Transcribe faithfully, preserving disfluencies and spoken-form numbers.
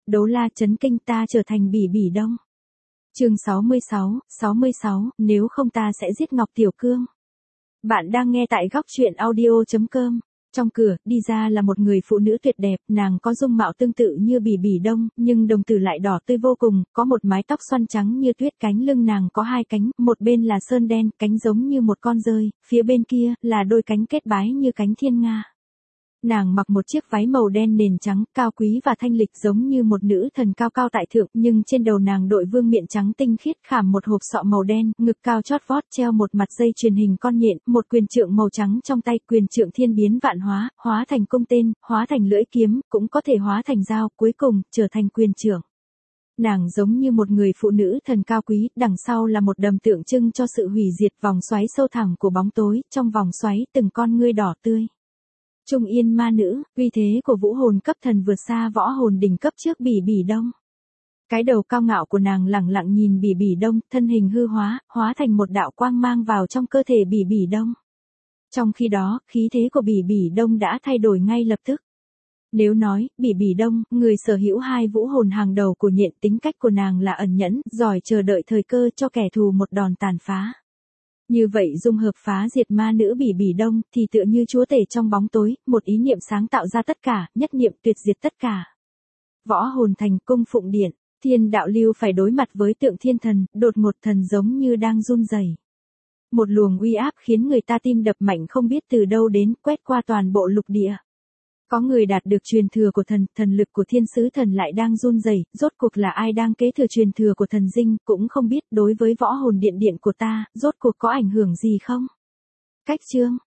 Đấu la chấn kinh ta trở thành Bỉ Bỉ Đông. Chương sáu mươi sáu, sáu mươi sáu, nếu không ta sẽ giết Ngọc Tiểu Cương. Bạn đang nghe tại góc truyện audio chấm com. Trong cửa, đi ra là một người phụ nữ tuyệt đẹp, nàng có dung mạo tương tự như Bỉ Bỉ Đông, nhưng đồng tử lại đỏ tươi vô cùng, có một mái tóc xoăn trắng như tuyết, cánh lưng nàng có hai cánh, một bên là sơn đen, cánh giống như một con dơi, phía bên kia là đôi cánh kết bái như cánh thiên nga. Nàng mặc một chiếc váy màu đen nền trắng, cao quý và thanh lịch giống như một nữ thần cao cao tại thượng, nhưng trên đầu nàng đội vương miện trắng tinh khiết, khảm một hộp sọ màu đen, ngực cao chót vót treo một mặt dây chuyền hình con nhện, một quyền trượng màu trắng trong tay, quyền trượng thiên biến vạn hóa, hóa thành cung tên, hóa thành lưỡi kiếm, cũng có thể hóa thành dao, cuối cùng trở thành quyền trượng. Nàng giống như một người phụ nữ thần cao quý, đằng sau là một đầm tượng trưng cho sự hủy diệt, vòng xoáy sâu thẳm của bóng tối, trong vòng xoáy từng con ngươi đỏ tươi. Trung yên ma nữ, uy thế của vũ hồn cấp thần vượt xa võ hồn đỉnh cấp trước Bỉ Bỉ Đông. Cái đầu cao ngạo của nàng lẳng lặng nhìn Bỉ Bỉ Đông, thân hình hư hóa, hóa thành một đạo quang mang vào trong cơ thể Bỉ Bỉ Đông. Trong khi đó, khí thế của Bỉ Bỉ Đông đã thay đổi ngay lập tức. Nếu nói, Bỉ Bỉ Đông, người sở hữu hai vũ hồn hàng đầu của nhện, tính cách của nàng là ẩn nhẫn, giỏi chờ đợi thời cơ cho kẻ thù một đòn tàn phá. Như vậy dung hợp phá diệt ma nữ Bỉ Bỉ Đông, thì tựa như chúa tể trong bóng tối, một ý niệm sáng tạo ra tất cả, nhất niệm tuyệt diệt tất cả. Võ hồn thành cung phụng điện, thiên đạo lưu phải đối mặt với tượng thiên thần, đột ngột thần giống như đang run rẩy. Một luồng uy áp khiến người ta tim đập mạnh không biết từ đâu đến, quét qua toàn bộ lục địa. Có người đạt được truyền thừa của thần, thần lực của thiên sứ thần lại đang run rẩy, rốt cuộc là ai đang kế thừa truyền thừa của thần dinh, cũng không biết, đối với võ hồn điện điện của ta, rốt cuộc có ảnh hưởng gì không? Cách chương,